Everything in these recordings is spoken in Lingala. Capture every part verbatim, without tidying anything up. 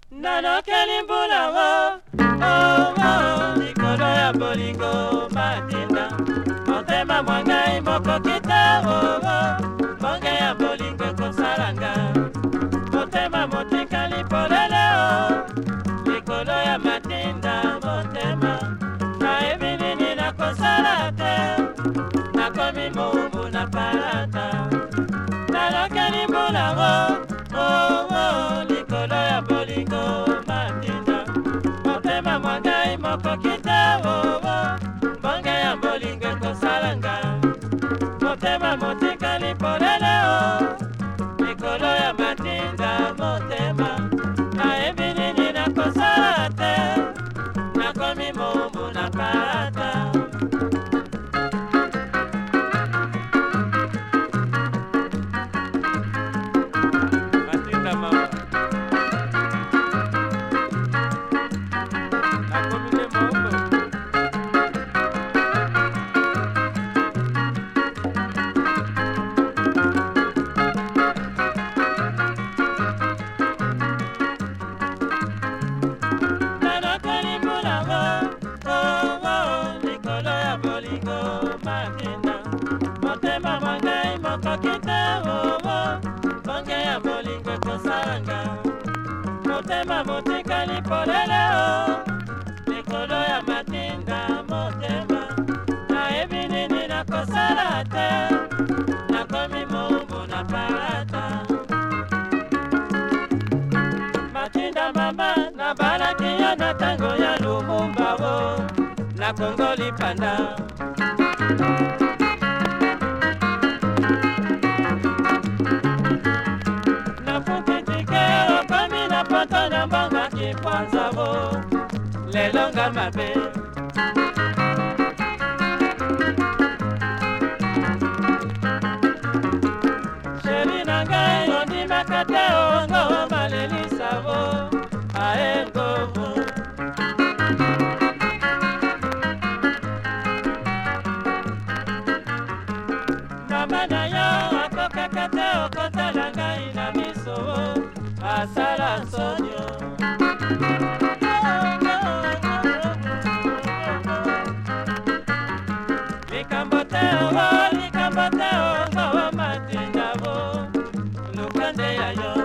Nanokeli mbula wo, oh oh, likolo ya bolingo matinda. Motema mwangai moko kita oh oh, bonge ya bolingo kosalanga. Motema motikali polele oh, likolo ya matinda motema. Na ebinini na kosala te, nakomi mubu na parata. Nanokeli mbula wo, oh oh, likolo ya bolingo matinda. Motema mwangai moko kita oh oh, bonge ya bolingo kosalanga. Motema motikali polele oh, likolo ya matinda motema. Na ebinini na kosala te, nakomi mubu na parata. Motema motikali polele oh, likolo ya matinda motema. Na ebinini na kosala te, nakomi mubu na parata. Matinda mama na balaki yo na tango ya Lumumba wo, na Kongo lipanda. Poto na mbanga kipwanza wo, lelonga mabe. Sheri nangai yondi makate ongo malelisa wo, aengo wo. Mama na yo akokakate okotala ngai na miso wo, asala sonyo. Likambote wo, likambote wo, matinda wo, lukande ya yo.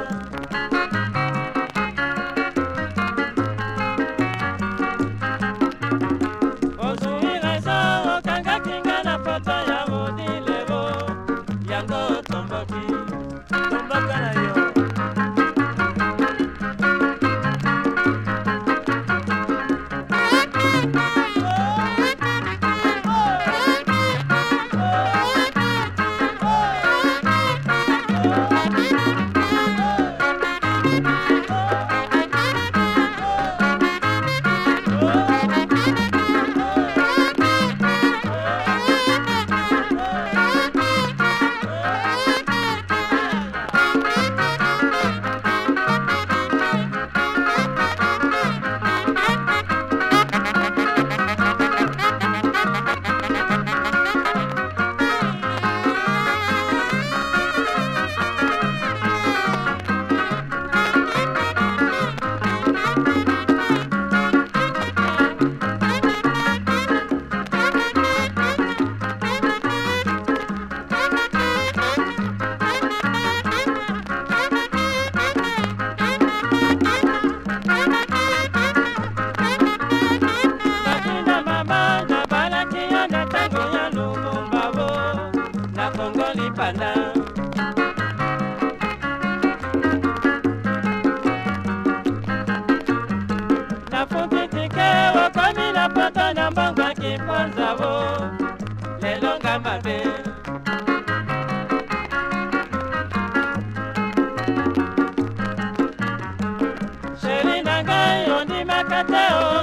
Ozui rezo, okanga kinga na poto ya modile wo, yango tomboki, tomboka na yo. Nafutitike wakomi na poto na mbanga kipwanza wo, lelonga mabe. Sheri nangai yondi makate o